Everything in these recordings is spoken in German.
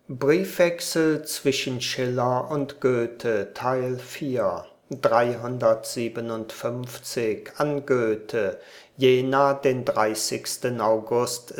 Briefwechsel zwischen Schiller und Goethe Teil 4 357 an Goethe, Jena, den 30. August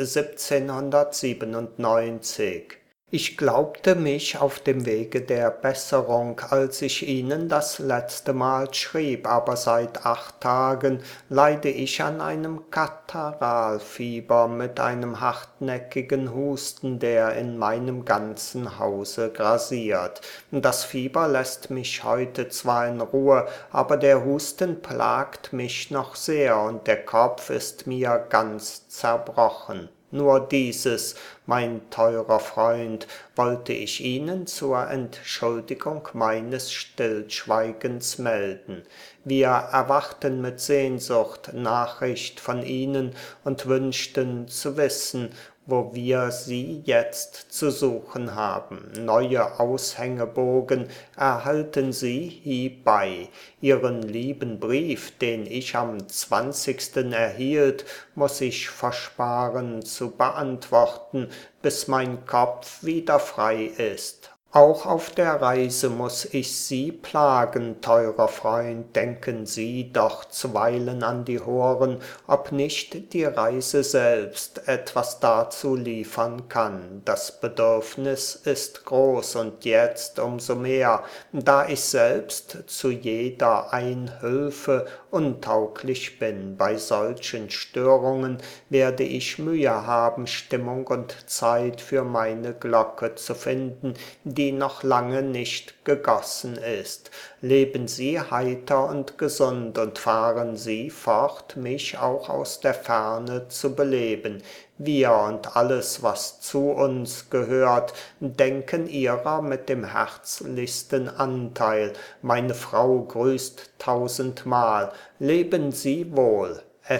1797. Ich glaubte mich auf dem Wege der Besserung, als ich Ihnen das letzte Mal schrieb, aber seit 8 Tagen leide ich an einem Katarrhalfieber mit einem hartnäckigen Husten, der in meinem ganzen Hause grassiert. Das Fieber lässt mich heute zwar in Ruhe, aber der Husten plagt mich noch sehr und der Kopf ist mir ganz zerbrochen. Nur dieses, mein teurer Freund, wollte ich Ihnen zur Entschuldigung meines Stillschweigens melden. Wir erwarten mit Sehnsucht Nachricht von Ihnen und wünschten zu wissen, wo wir Sie jetzt zu suchen haben. Neue Aushängebogen erhalten Sie hiebei. Ihren lieben Brief, den ich am 20. erhielt, muss ich versparen zu beantworten, bis mein Kopf wieder frei ist. Auch auf der Reise muß ich Sie plagen, teurer Freund, denken Sie doch zuweilen an die Horen, ob nicht die Reise selbst etwas dazu liefern kann. Das Bedürfnis ist groß und jetzt umso mehr, da ich selbst zu jeder Einhülfe untauglich bin. Bei solchen Störungen werde ich Mühe haben, Stimmung und Zeit für meine Glocke zu finden, die noch lange nicht gegossen ist. Leben Sie heiter und gesund und fahren Sie fort, mich auch aus der Ferne zu beleben. Wir und alles, was zu uns gehört, denken Ihrer mit dem herzlichsten Anteil. Meine Frau grüßt tausendmal. Leben Sie wohl.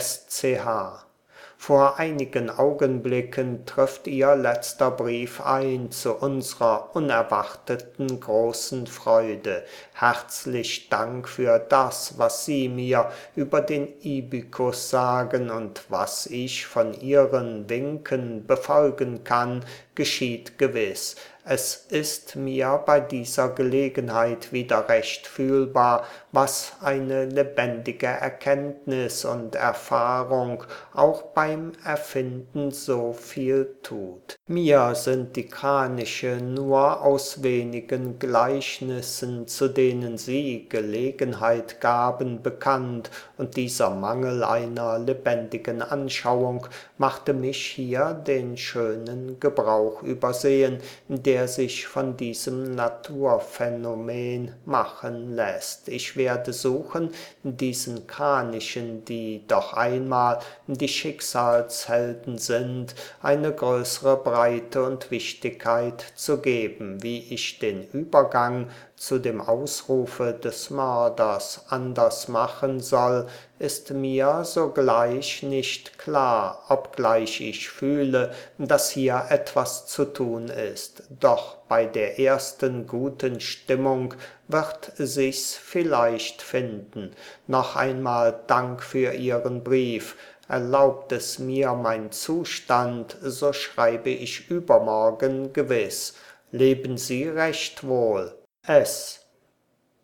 SCH. Vor einigen Augenblicken trifft Ihr letzter Brief ein zu unserer unerwarteten großen Freude. Herzlich Dank für das, was Sie mir über den Ibykus sagen und was ich von Ihren Winken befolgen kann, geschieht gewiss. Es ist mir bei dieser Gelegenheit wieder recht fühlbar, was eine lebendige Erkenntnis und Erfahrung auch beim Erfinden so viel tut. Mir sind die Kraniche nur aus wenigen Gleichnissen, zu denen Sie Gelegenheit gaben, bekannt, und dieser Mangel einer lebendigen Anschauung machte mich hier den schönen Gebrauch übersehen, der sich von diesem Naturphänomen machen lässt. Ich werde suchen, diesen Kranichen, die doch einmal die Schicksalshelden sind, eine größere Breite und Wichtigkeit zu geben. Wie ich den Übergang zu dem Ausrufe des Mörders anders machen soll, ist mir sogleich nicht klar, obgleich ich fühle, dass hier etwas zu tun ist. Doch bei der ersten guten Stimmung wird sich's vielleicht finden. Noch einmal Dank für Ihren Brief. Erlaubt es mir mein Zustand, so schreibe ich übermorgen gewiss. Leben Sie recht wohl. S.